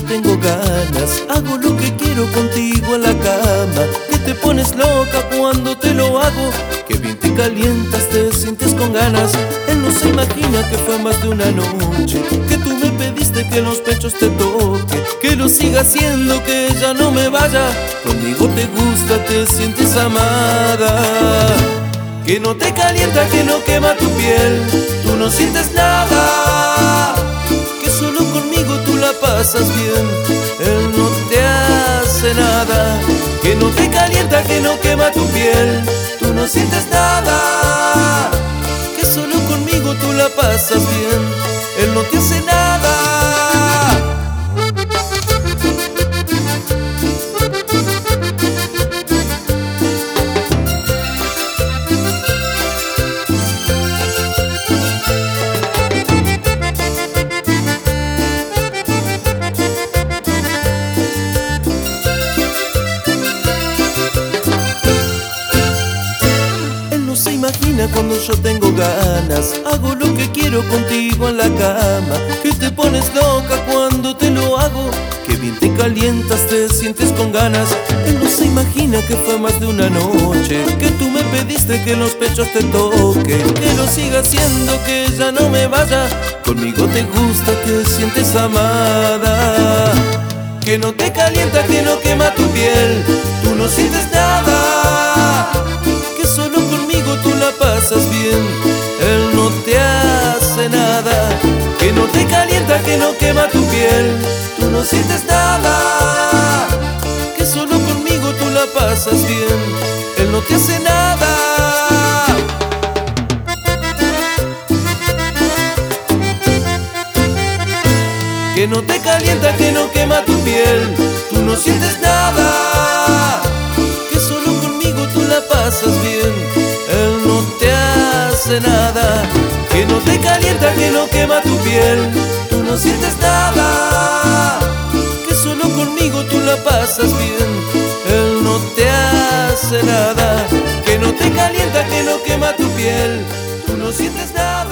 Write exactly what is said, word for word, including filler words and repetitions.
tengo ganas, hago lo que quiero contigo en la cama. Que te pones loca cuando te lo hago, que bien te calientas, te sientes con ganas. Él no se imagina que fue más de una noche, que tú me pediste que en los pechos te toque, que lo siga haciendo, que ya no me vaya. Conmigo te gusta, te sientes amada. Que no te calienta, que no quema tu piel, tú no sientes nada. Que solo conmigo tú la pasas bien, él no te hace nada. Que no te calienta, que no quema tu piel, tú no sientes nada. Que solo conmigo tú la pasas bien, él no te hace nada. Imagina cuando yo tengo ganas, hago lo que quiero contigo en la cama. Que te pones loca cuando te lo hago, que bien te calientas, te sientes con ganas. Él no se imagina que fue más de una noche, que tú me pediste que en los pechos te toque, que lo siga haciendo, que ya no me vaya. Conmigo te gusta, te sientes amada. Que no te calienta, que no quema tu piel, tú no sientes nada. Que solo conmigo tú la pasas bien, él no te hace nada. Que no te calienta, que no quema tu piel, tú no sientes nada. Que solo conmigo tú la pasas bien, él no te hace nada. Que no te calienta, que no quema tu piel, tú no sientes nada. Que solo conmigo tú la pasas bien, él no te hace nada. Que no te calienta, que no quema tu piel, tú no sientes nada. Que solo conmigo tú la pasas bien, él no te hace nada. Que no te calienta, que no quema tu piel, tú no sientes nada.